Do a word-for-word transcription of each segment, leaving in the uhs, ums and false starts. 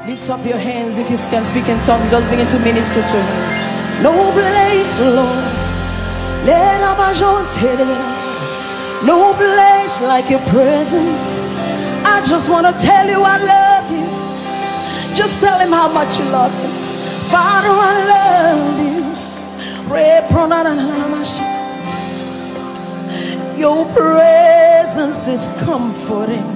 Lift up your hands. If you can speak in tongues, just begin to minister to him. No place, Lord. Let no place like your presence. I just want to tell you I love you. Just tell him how much you love him. Father, I love you. Your presence is comforting.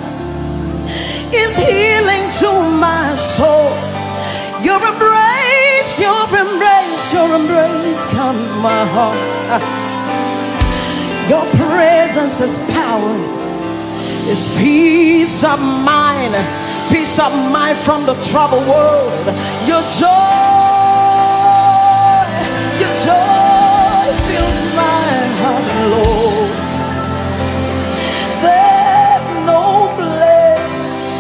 Is healing to my soul. Your embrace, your embrace, your embrace comes my heart. Your presence is power, is peace of mind, peace of mind from the troubled world. Your joy, your joy fills my heart, Lord. There's no place,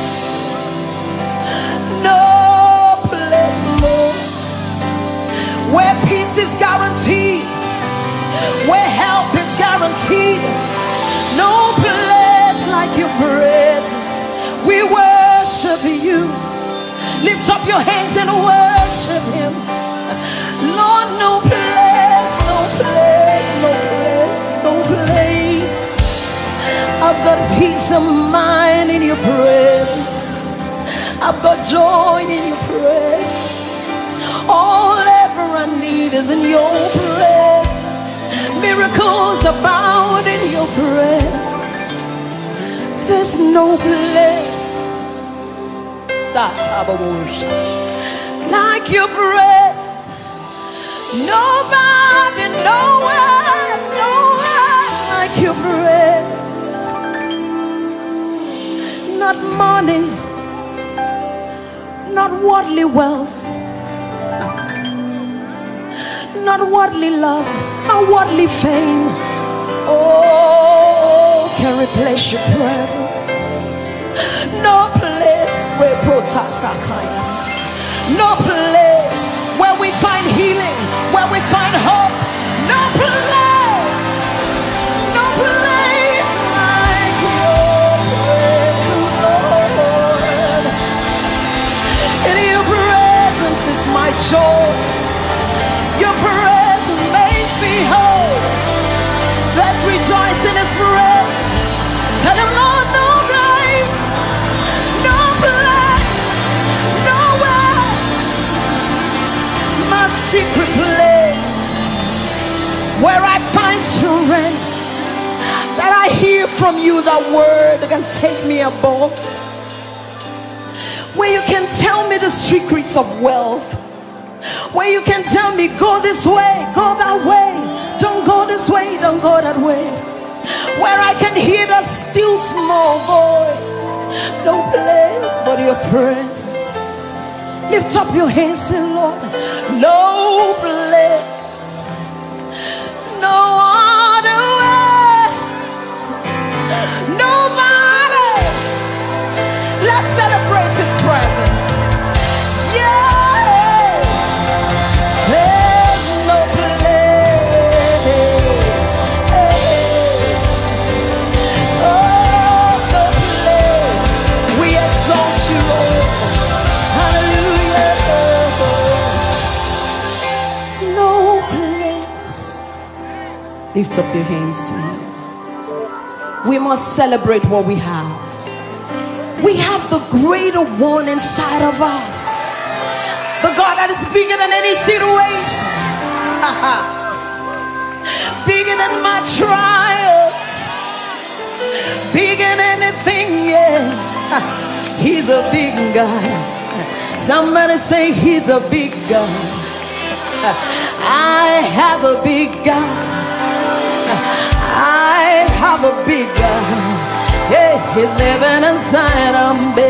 no place, Lord, where peace is guaranteed, where help is guaranteed. No place like your presence. We worship you. Lift up your hands and worship him. Lord, no place, no place, no place, no place. I've got peace of mind in your presence. I've got joy in your presence. All ever I need is in your presence. Miracles abound in your presence. There's no place like your presence. Nobody, nowhere, nowhere like your presence. Not money, not worldly wealth, not worldly love, not worldly fame. Oh, can replace your presence. No place where protasakaya. No place where we find healing, where we find hope. No place, no place like your presence, Lord. In your presence is my joy. Your presence makes me whole. Let's rejoice in his presence. Tell him, Lord, no place, no place, nowhere. My secret place, where I find strength, that I hear from you that word that can take me above. Where you can tell me the secrets of wealth. Where you can tell me, go this way, go that way. Don't go this way, don't go that way. Where I can hear the still small voice. No place but your presence. Lift up your hands and Lord. No place, no other way. Nobody. Let's celebrate his presence. Yeah. Lift up your hands to him. We must celebrate what we have. We have the greater one inside of us. The God that is bigger than any situation. Bigger than my trial. Bigger than anything, yeah. He's a big God. Somebody say he's a big God. I have a big God. I have a big God. Hey, he's living inside of me.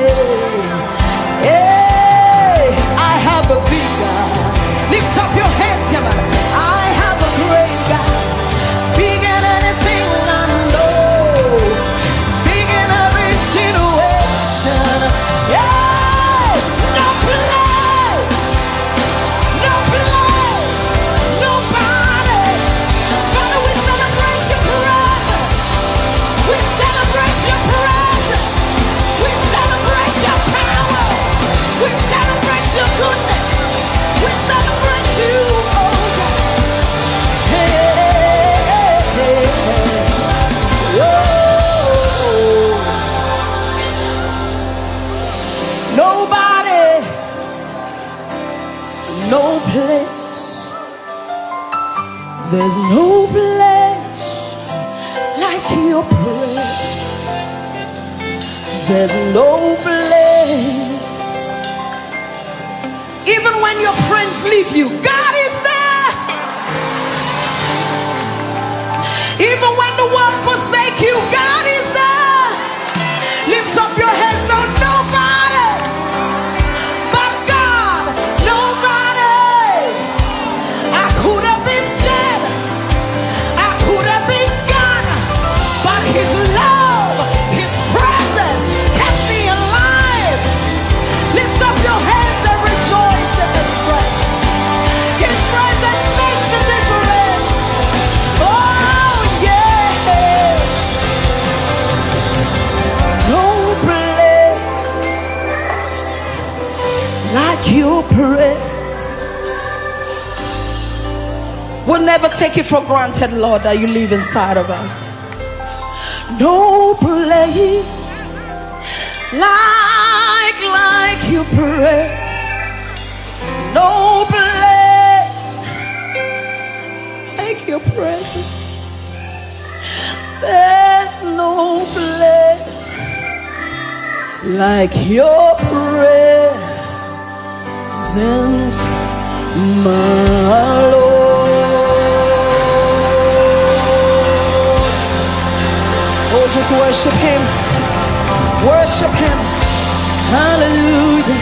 Hey, I have a big God. Lift up your hands, come on. I have a great God. Bigger than anything I know. Bigger than every situation. Yeah, no place, no place, nobody. Father, we celebrate your presence. We celebrate your presence. We celebrate your power. no place, there's no place like your presence. There's no place. Even when your friends leave you, God is there. Even when the world forsake you, God is there. Lift up your head, so nobody but God, nobody. I could have been dead, I could have been gone, but His love, His presence kept me alive. Lift up your hands and rejoice in His presence. His presence makes the difference. Oh yeah. No place like your presence. We'll never take it for granted, Lord, that you live inside of us. No place like, like your presence. No place like your presence. There's no place like your presence, my Lord. Oh, just worship Him. Worship Him. Hallelujah.